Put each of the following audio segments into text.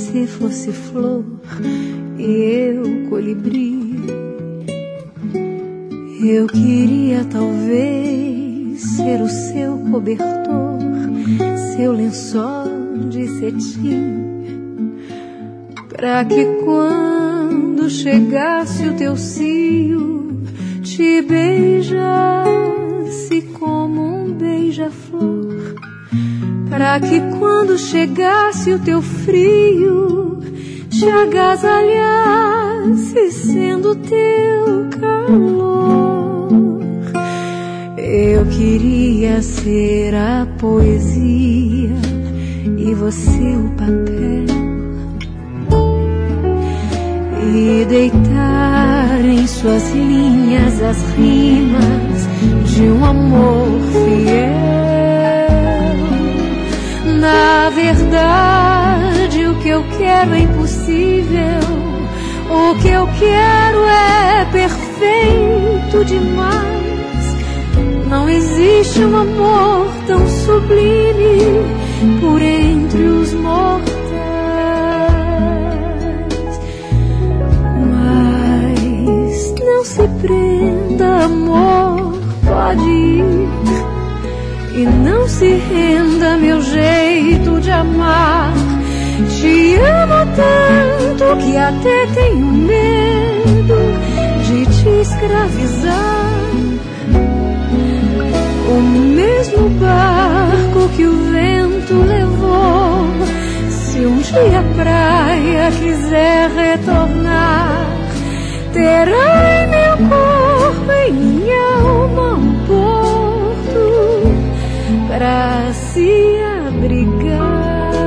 você fosse flor e eu colibri, eu queria talvez ser o seu cobertor, seu lençol de cetim, pra que quando chegasse o teu cio te beijasse como um beija-flor, pra que quando chegasse o teu frio te agasalhasse sendo teu calor. Eu queria ser a poesia e você o papel, e deitar em suas linhas as rimas de um amor fiel. Na verdade, o que eu quero é impossível, o que eu quero é perfeito demais. Não existe um amor tão sublime por entre os mortais. Mas não se prenda, amor, pode ir, e não se renda meu jeito de amar. Te amo tanto que até tenho medo de te escravizar. O mesmo barco que o vento levou, se um dia a praia quiser retornar, terá em meu corpo, em minha alma, um porto pra se abrigar.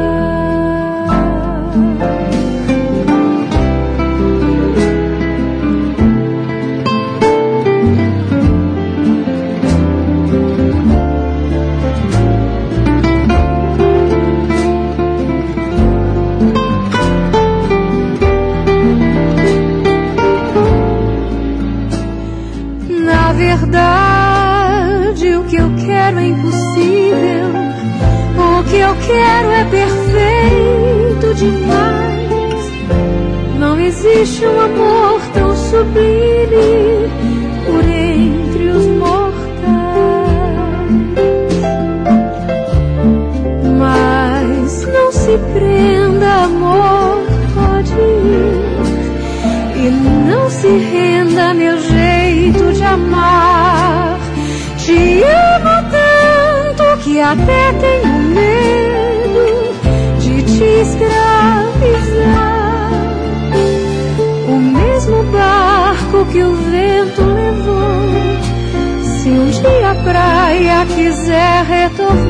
Na verdade, o que eu quero é impossível, o que eu quero é perfeito demais. Não existe um amor tão sublime por entre os mortais. Mas não se prenda, amor, pode ir, e não se renda meu jeito de amar. Te amo tanto que até tenho medo de te escravizar. O mesmo barco que o vento levou, se um dia a praia quiser retornar,